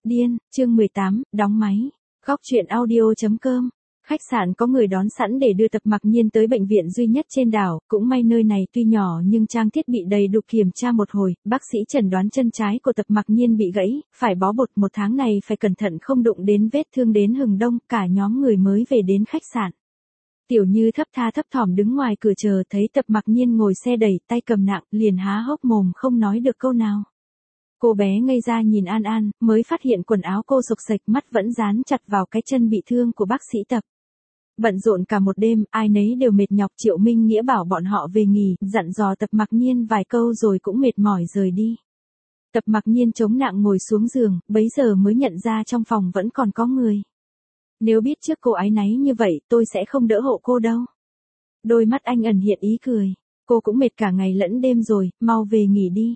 Điên, chương 18, đóng máy. Góc truyện audio.com. Khách sạn có người đón sẵn để đưa Tập Mặc Nhiên tới bệnh viện duy nhất trên đảo, cũng may nơi này tuy nhỏ nhưng trang thiết bị đầy đủ. Kiểm tra một hồi, bác sĩ chẩn đoán chân trái của Tập Mặc Nhiên bị gãy, phải bó bột. Một tháng này phải cẩn thận không đụng đến vết thương. Đến hừng đông, cả nhóm người mới về đến khách sạn. Tiểu Như thấp tha thấp thỏm đứng ngoài cửa chờ, thấy Tập Mặc Nhiên ngồi xe đẩy, tay cầm nặng, liền há hốc mồm không nói được câu nào. Cô bé ngây ra nhìn An An, mới phát hiện quần áo cô xộc xệch, mắt vẫn dán chặt vào cái chân bị thương của bác sĩ Tập. Bận rộn cả một đêm, ai nấy đều mệt nhọc. Triệu Minh Nghĩa bảo bọn họ về nghỉ, dặn dò Tập Mặc Nhiên vài câu rồi cũng mệt mỏi rời đi. Tập Mặc Nhiên chống nặng ngồi xuống giường, bấy giờ mới nhận ra trong phòng vẫn còn có người. Nếu biết trước cô áy náy như vậy, tôi sẽ không đỡ hộ cô đâu. Đôi mắt anh ẩn hiện ý cười. Cô cũng mệt cả ngày lẫn đêm rồi, mau về nghỉ đi.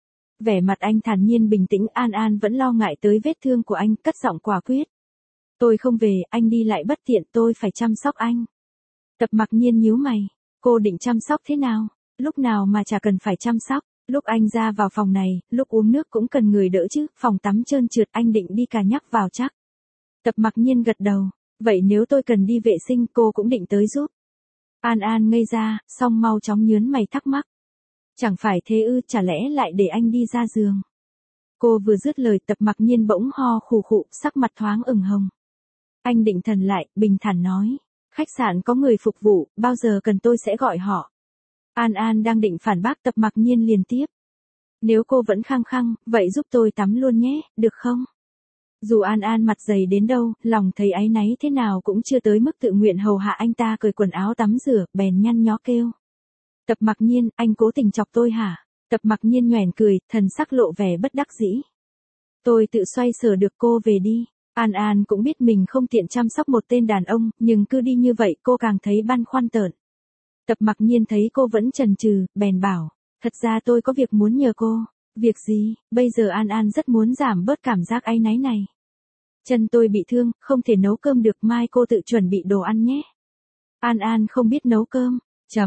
Vẻ mặt anh thản nhiên bình tĩnh. An An vẫn lo ngại tới vết thương của anh, cất giọng quả quyết. Tôi không về, anh đi lại bất tiện, tôi phải chăm sóc anh. Tập Mặc Nhiên nhíu mày. Cô định chăm sóc thế nào? Lúc nào mà chả cần phải chăm sóc. Lúc anh ra vào phòng này, lúc uống nước cũng cần người đỡ chứ. Phòng tắm trơn trượt, anh định đi cà nhắc vào chắc. Tập Mặc Nhiên gật đầu. Vậy nếu tôi cần đi vệ sinh cô cũng định tới giúp. An An ngây ra, xong mau chóng nhớn mày thắc mắc. Chẳng phải thế ư, chả lẽ lại để anh đi ra giường. Cô vừa dứt lời, Tập Mặc Nhiên bỗng ho khù khụ, sắc mặt thoáng ửng hồng. Anh định thần lại, bình thản nói. Khách sạn có người phục vụ, bao giờ cần tôi sẽ gọi họ. An An đang định phản bác, Tập Mặc Nhiên liền tiếp. Nếu cô vẫn khăng khăng, vậy giúp tôi tắm luôn nhé, được không? Dù An An mặt dày đến đâu, lòng thấy áy náy thế nào cũng chưa tới mức tự nguyện hầu hạ anh ta cởi quần áo tắm rửa, bèn nhăn nhó kêu. Tập Mặc Nhiên, anh cố tình chọc tôi hả? Tập Mặc Nhiên nhoẻn cười, thần sắc lộ vẻ bất đắc dĩ. Tôi tự xoay sở được, cô về đi. An An cũng biết mình không tiện chăm sóc một tên đàn ông, nhưng cứ đi như vậy cô càng thấy băn khoăn tởn. Tập Mặc Nhiên thấy cô vẫn chần chừ, bèn bảo, thật ra tôi có việc muốn nhờ cô. Việc gì? Bây giờ An An rất muốn giảm bớt cảm giác áy náy này. Chân tôi bị thương, không thể nấu cơm được, mai cô tự chuẩn bị đồ ăn nhé. An An không biết nấu cơm.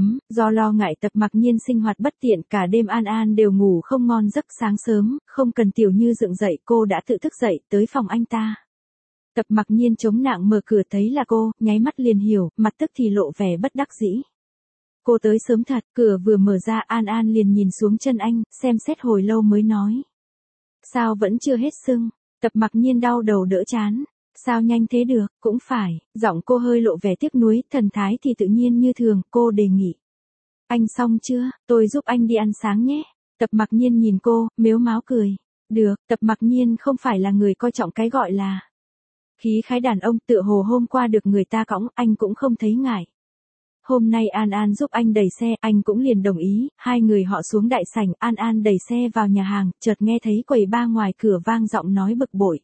Do lo ngại Tập Mặc Nhiên sinh hoạt bất tiện, cả đêm An An đều ngủ không ngon giấc. Sáng sớm, không cần Tiểu Như dựng dậy, cô đã tự thức dậy, tới phòng anh ta. Tập Mặc Nhiên chống nặng mở cửa thấy là cô, nháy mắt liền hiểu, mặt tức thì lộ vẻ bất đắc dĩ. Cô tới sớm thật, cửa vừa mở ra An An liền nhìn xuống chân anh, xem xét hồi lâu mới nói. Sao vẫn chưa hết sưng? Tập Mặc Nhiên đau đầu đỡ chán. Sao nhanh thế được, cũng phải, giọng cô hơi lộ vẻ tiếc nuối, thần thái thì tự nhiên như thường. Cô đề nghị. Anh xong chưa, tôi giúp anh đi ăn sáng nhé. Tập Mặc Nhiên nhìn cô, mếu máo cười. Được, Tập Mặc Nhiên không phải là người coi trọng cái gọi là khí khái đàn ông, tựa hồ hôm qua được người ta cõng, anh cũng không thấy ngại. Hôm nay An An giúp anh đẩy xe, anh cũng liền đồng ý. Hai người họ xuống đại sảnh, An An đẩy xe vào nhà hàng, chợt nghe thấy quầy bar ngoài cửa vang giọng nói bực bội.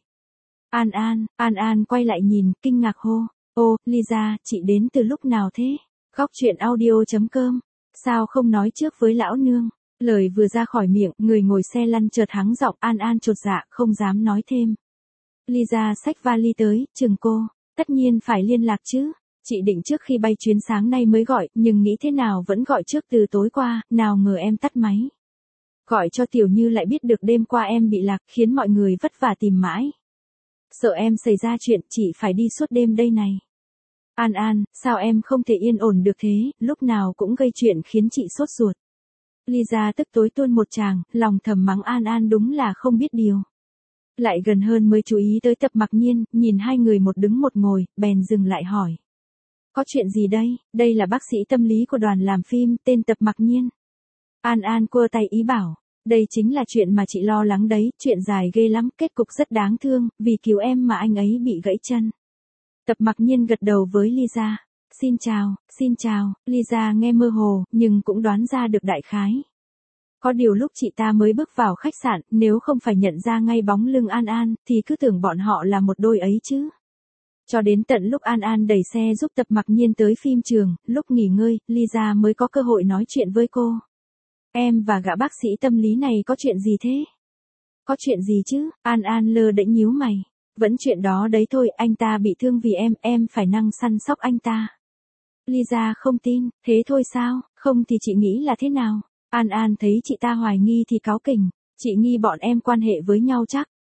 An An quay lại nhìn, kinh ngạc hô. Ô, Lisa, chị đến từ lúc nào thế? Góc truyện audio.com. Sao không nói trước với lão nương? Lời vừa ra khỏi miệng, người ngồi xe lăn chợt hắng giọng. An An chột dạ, không dám nói thêm. Lisa xách vali tới, chừng cô. Tất nhiên phải liên lạc chứ. Chị định trước khi bay chuyến sáng nay mới gọi, nhưng nghĩ thế nào vẫn gọi trước từ tối qua, nào ngờ em tắt máy. Gọi cho Tiểu Như lại biết được đêm qua em bị lạc, khiến mọi người vất vả tìm mãi. Sợ em xảy ra chuyện, chị phải đi suốt đêm đây này. An An, sao em không thể yên ổn được thế, lúc nào cũng gây chuyện khiến chị sốt ruột. Lisa tức tối tuôn một tràng, lòng thầm mắng An An đúng là không biết điều. Lại gần hơn mới chú ý tới Tập Mặc Nhiên, nhìn hai người một đứng một ngồi, bèn dừng lại hỏi. Có chuyện gì đây? Đây là bác sĩ tâm lý của đoàn làm phim, tên Tập Mặc Nhiên. An An cua tay ý bảo. Đây chính là chuyện mà chị lo lắng đấy, chuyện dài ghê lắm, kết cục rất đáng thương, vì cứu em mà anh ấy bị gãy chân. Tập Mặc Nhiên gật đầu với Lisa. Xin chào, Lisa nghe mơ hồ, nhưng cũng đoán ra được đại khái. Có điều lúc chị ta mới bước vào khách sạn, nếu không phải nhận ra ngay bóng lưng An An, thì cứ tưởng bọn họ là một đôi ấy chứ. Cho đến tận lúc An An đẩy xe giúp Tập Mặc Nhiên tới phim trường, lúc nghỉ ngơi, Lisa mới có cơ hội nói chuyện với cô. Em và gã bác sĩ tâm lý này có chuyện gì thế? Có chuyện gì chứ? An An lơ đễnh nhíu mày. Vẫn chuyện đó đấy thôi, anh ta bị thương vì em phải năng săn sóc anh ta. Lisa không tin, thế thôi sao, không thì chị nghĩ là thế nào? An An thấy chị ta hoài nghi thì cáu kỉnh, chị nghi bọn em quan hệ với nhau chắc.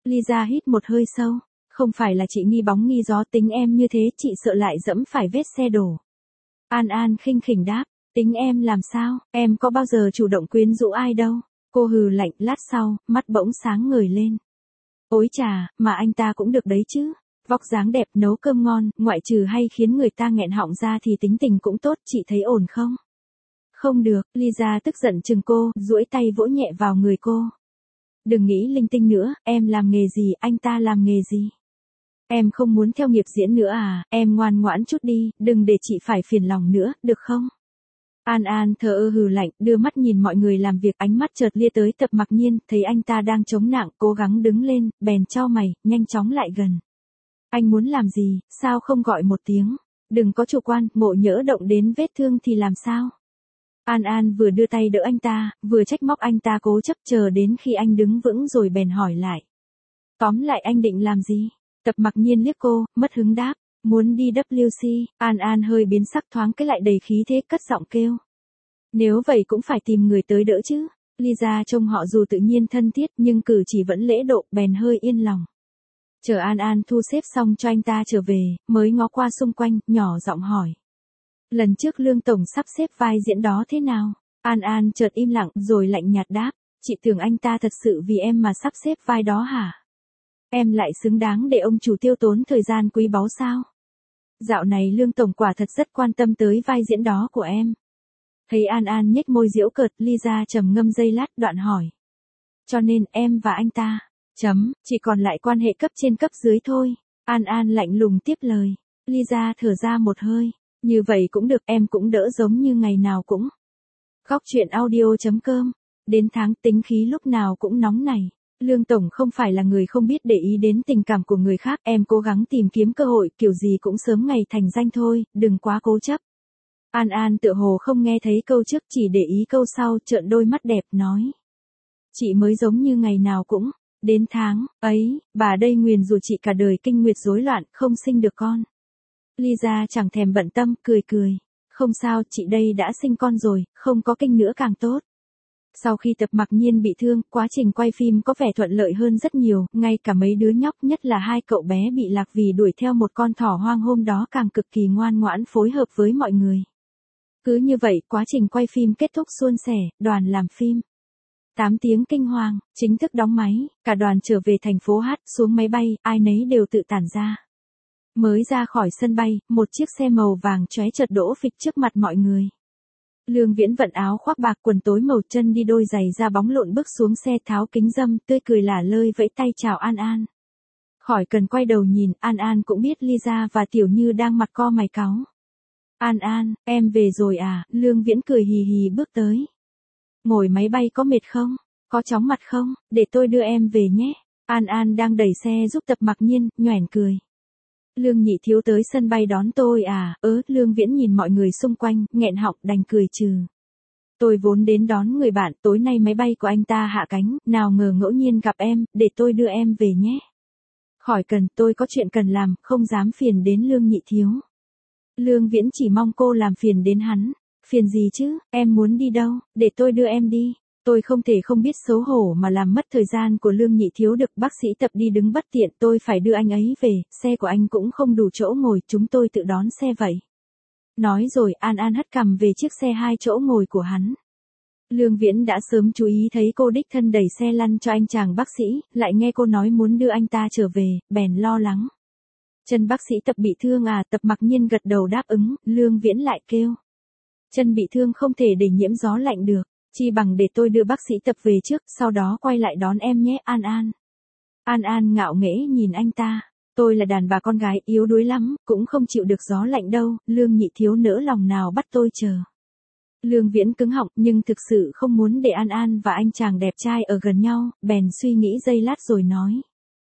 Lisa hít một hơi sâu. Không phải là chị nghi bóng nghi gió, tính em như thế chị sợ lại dẫm phải vết xe đổ. An An khinh khỉnh đáp. Tính em làm sao, em có bao giờ chủ động quyến rũ ai đâu. Cô hừ lạnh, lát sau, mắt bỗng sáng ngời lên. Ôi chà, mà anh ta cũng được đấy chứ. Vóc dáng đẹp, nấu cơm ngon, ngoại trừ hay khiến người ta nghẹn họng ra thì tính tình cũng tốt, chị thấy ổn không? Không được, Lisa tức giận chừng cô, duỗi tay vỗ nhẹ vào người cô. Đừng nghĩ linh tinh nữa, em làm nghề gì, anh ta làm nghề gì? Em không muốn theo nghiệp diễn nữa à, em ngoan ngoãn chút đi, đừng để chị phải phiền lòng nữa, được không? An An thờ ơ hừ lạnh, đưa mắt nhìn mọi người làm việc, ánh mắt chợt lia tới Tập Mặc Nhiên, thấy anh ta đang chống nạng, cố gắng đứng lên, bèn chau mày, nhanh chóng lại gần. Anh muốn làm gì, sao không gọi một tiếng? Đừng có chủ quan, ngộ nhỡ động đến vết thương thì làm sao? An An vừa đưa tay đỡ anh ta, vừa trách móc anh ta cố chấp, chờ đến khi anh đứng vững rồi bèn hỏi lại. Tóm lại anh định làm gì? Tập Mặc Nhiên liếc cô, mất hứng đáp. Muốn đi WC, An An hơi biến sắc, thoáng cái lại đầy khí thế, cất giọng kêu. Nếu vậy cũng phải tìm người tới đỡ chứ. Lisa trông họ dù tự nhiên thân thiết nhưng cử chỉ vẫn lễ độ, bèn hơi yên lòng. Chờ An An thu xếp xong cho anh ta trở về, mới ngó qua xung quanh, nhỏ giọng hỏi. Lần trước Lương Tổng sắp xếp vai diễn đó thế nào? An An chợt im lặng rồi lạnh nhạt đáp. Chị tưởng anh ta thật sự vì em mà sắp xếp vai đó hả? Em lại xứng đáng để ông chủ tiêu tốn thời gian quý báu sao? Dạo này Lương Tổng quả thật rất quan tâm tới vai diễn đó của em. Thấy An An nhếch môi giễu cợt, Lisa trầm ngâm giây lát, đoạn hỏi. Cho nên em và anh ta, chỉ còn lại quan hệ cấp trên cấp dưới thôi. An An lạnh lùng tiếp lời. Lisa thở ra một hơi. Như vậy cũng được, em cũng đỡ giống như ngày nào cũng. Góc truyện audio.com. Đến tháng tính khí lúc nào cũng nóng này. Lương Tổng không phải là người không biết để ý đến tình cảm của người khác, em cố gắng tìm kiếm cơ hội, kiểu gì cũng sớm ngày thành danh thôi, đừng quá cố chấp. An An tựa hồ không nghe thấy câu trước, chỉ để ý câu sau, trợn đôi mắt đẹp, nói. Chị mới giống như ngày nào cũng, đến tháng, ấy, bà đây nguyền rủa chị cả đời kinh nguyệt rối loạn, không sinh được con. Lisa chẳng thèm bận tâm, cười cười. Không sao, chị đây đã sinh con rồi, không có kinh nữa càng tốt. Sau khi Tập Mặc Nhiên bị thương, quá trình quay phim có vẻ thuận lợi hơn rất nhiều, ngay cả mấy đứa nhóc, nhất là hai cậu bé bị lạc vì đuổi theo một con thỏ hoang hôm đó, càng cực kỳ ngoan ngoãn phối hợp với mọi người. Cứ như vậy, quá trình quay phim kết thúc suôn sẻ, đoàn làm phim 8 tiếng kinh hoàng, chính thức đóng máy, cả đoàn trở về thành phố Hát, xuống máy bay, ai nấy đều tự tản ra. Mới ra khỏi sân bay, một chiếc xe màu vàng chóe chợt đỗ phịch trước mặt mọi người. Lương Viễn vận áo khoác bạc, quần tối màu, chân đi đôi giày da bóng lộn bước xuống xe, tháo kính râm, tươi cười lả lơi vẫy tay chào An An. Khỏi cần quay đầu nhìn, An An cũng biết Lisa và Tiểu Như đang mặt co mày cáu. An An, em về rồi à? Lương Viễn cười hì hì bước tới. Ngồi máy bay có mệt không? Có chóng mặt không? Để tôi đưa em về nhé. An An đang đẩy xe giúp Tập Mặc Nhiên, nhoẻn cười. Lương Nhị Thiếu tới sân bay đón tôi à? Lương Viễn nhìn mọi người xung quanh, nghẹn họng đành cười trừ. Tôi vốn đến đón người bạn, tối nay máy bay của anh ta hạ cánh, nào ngờ ngẫu nhiên gặp em, để tôi đưa em về nhé. Khỏi cần, tôi có chuyện cần làm, không dám phiền đến Lương Nhị Thiếu. Lương Viễn chỉ mong cô làm phiền đến hắn. Phiền gì chứ, em muốn đi đâu, để tôi đưa em đi. Tôi không thể không biết xấu hổ mà làm mất thời gian của Lương Nhị Thiếu được, bác sĩ Tập đi đứng bất tiện, tôi phải đưa anh ấy về, xe của anh cũng không đủ chỗ ngồi, chúng tôi tự đón xe vậy. Nói rồi, An An hất cằm về chiếc xe 2 chỗ ngồi của hắn. Lương Viễn đã sớm chú ý thấy cô đích thân đẩy xe lăn cho anh chàng bác sĩ, lại nghe cô nói muốn đưa anh ta trở về, bèn lo lắng. Chân bác sĩ Tập bị thương à? Tập Mặc Nhiên gật đầu đáp ứng, Lương Viễn lại kêu. Chân bị thương không thể để nhiễm gió lạnh được, chi bằng để tôi đưa bác sĩ Tập về trước, sau đó quay lại đón em nhé An An. An An ngạo nghễ nhìn anh ta, tôi là đàn bà con gái yếu đuối lắm, cũng không chịu được gió lạnh đâu, Lương Nhị Thiếu nỡ lòng nào bắt tôi chờ. Lương Viễn cứng họng nhưng thực sự không muốn để An An và anh chàng đẹp trai ở gần nhau, bèn suy nghĩ giây lát rồi nói.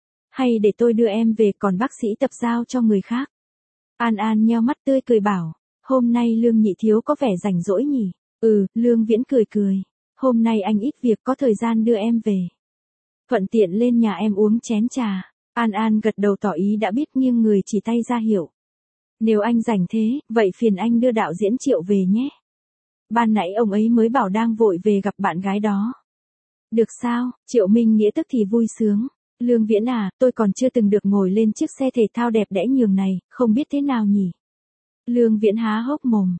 Hay để tôi đưa em về, còn bác sĩ Tập giao cho người khác. An An nheo mắt tươi cười bảo. Hôm nay Lương Nhị Thiếu có vẻ rảnh rỗi nhỉ? Lương Viễn cười cười. Hôm nay anh ít việc, có thời gian đưa em về. Thuận tiện lên nhà em uống chén trà. An An gật đầu tỏ ý đã biết, nghiêng người chỉ tay ra hiệu. Nếu anh rảnh thế, vậy phiền anh đưa đạo diễn Triệu về nhé. Ban nãy ông ấy mới bảo đang vội về gặp bạn gái đó. Được sao? Triệu Minh Nghĩa tức thì vui sướng. Lương Viễn à, tôi còn chưa từng được ngồi lên chiếc xe thể thao đẹp đẽ nhường này, không biết thế nào nhỉ? Lương Viễn há hốc mồm.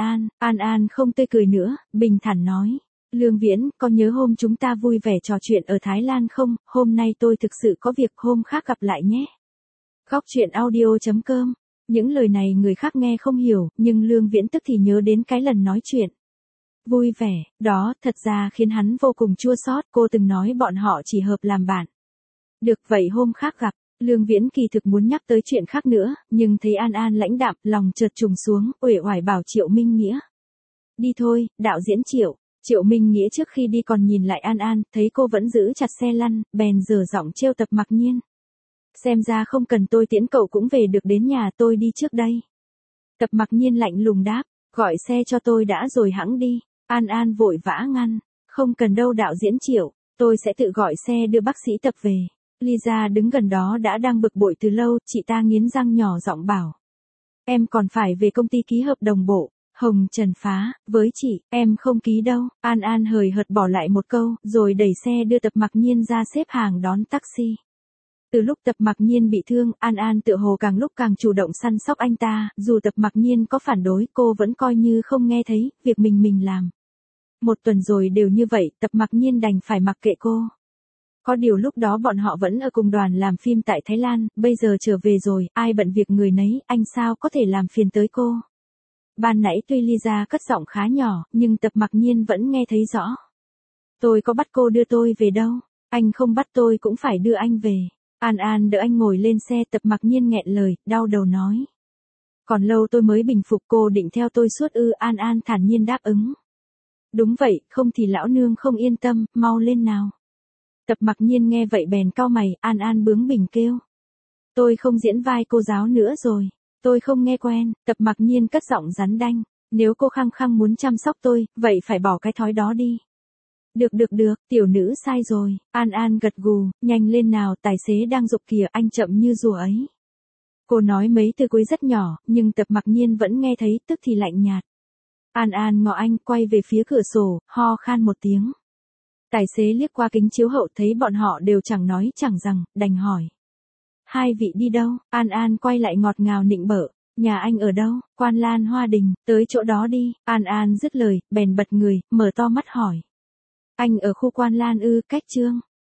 An An không tươi cười nữa, bình thản nói. Lương Viễn, có nhớ hôm chúng ta vui vẻ trò chuyện ở Thái Lan không? Hôm nay tôi thực sự có việc, hôm khác gặp lại nhé. Góc truyện audio.com. Những lời này người khác nghe không hiểu, nhưng Lương Viễn tức thì nhớ đến cái lần nói chuyện. Vui vẻ, đó thật ra khiến hắn vô cùng chua xót. Cô từng nói bọn họ chỉ hợp làm bạn. Được vậy hôm khác gặp. Lương Viễn kỳ thực muốn nhắc tới chuyện khác nữa, nhưng thấy An An lãnh đạm, lòng chợt trùng xuống, uể oải bảo Triệu Minh Nghĩa. Đi thôi, đạo diễn Triệu. Triệu Minh Nghĩa trước khi đi còn nhìn lại An An, thấy cô vẫn giữ chặt xe lăn, bèn dở giọng trêu Tập Mặc Nhiên. Xem ra không cần tôi tiễn cậu cũng về được đến nhà, tôi đi trước đây. Tập Mặc Nhiên lạnh lùng đáp, gọi xe cho tôi đã rồi hẵng đi. An An vội vã ngăn, không cần đâu đạo diễn Triệu, tôi sẽ tự gọi xe đưa bác sĩ Tập về. Lisa đứng gần đó đã đang bực bội từ lâu, chị ta nghiến răng nhỏ giọng bảo. Em còn phải về công ty ký hợp đồng bộ. Hồng Trần phá, với chị, em không ký đâu. An An hời hợt bỏ lại một câu, rồi đẩy xe đưa Tập Mặc Nhiên ra xếp hàng đón taxi. Từ lúc Tập Mặc Nhiên bị thương, An An tựa hồ càng lúc càng chủ động săn sóc anh ta, dù Tập Mặc Nhiên có phản đối, cô vẫn coi như không nghe thấy, việc mình làm. Một tuần rồi đều như vậy, Tập Mặc Nhiên đành phải mặc kệ cô. Có điều lúc đó bọn họ vẫn ở cùng đoàn làm phim tại Thái Lan, bây giờ trở về rồi, ai bận việc người nấy, anh sao có thể làm phiền tới cô. Ban nãy tuy Lisa cất giọng khá nhỏ, nhưng Tập Mặc Nhiên vẫn nghe thấy rõ. Tôi có bắt cô đưa tôi về đâu, anh không bắt tôi cũng phải đưa anh về. An An đỡ anh ngồi lên xe, Tập Mặc Nhiên nghẹn lời, đau đầu nói. Còn lâu tôi mới bình phục, cô định theo tôi suốt ư? An An thản nhiên đáp ứng. Đúng vậy, không thì lão nương không yên tâm, mau lên nào. Tập Mặc Nhiên nghe vậy bèn cau mày, An An bướng bỉnh kêu. Tôi không diễn vai cô giáo nữa rồi. Tôi không nghe quen. Tập Mặc Nhiên cất giọng rắn đanh. Nếu cô khăng khăng muốn chăm sóc tôi, vậy phải bỏ cái thói đó đi. Được, tiểu nữ sai rồi. An An gật gù, nhanh lên nào, tài xế đang giục kìa, anh chậm như rùa ấy. Cô nói mấy từ cuối rất nhỏ, nhưng Tập Mặc Nhiên vẫn nghe thấy, tức thì lạnh nhạt. An An ngó anh, quay về phía cửa sổ, ho khan một tiếng. Tài xế liếc qua kính chiếu hậu thấy bọn họ đều chẳng nói chẳng rằng, đành hỏi. Hai vị đi đâu? An An quay lại ngọt ngào nịnh bợ. Nhà anh ở đâu? Quan Lan Hoa Đình, tới chỗ đó đi. An An dứt lời, bèn bật người, mở to mắt hỏi. Anh ở khu Quan Lan ư? Cách Trương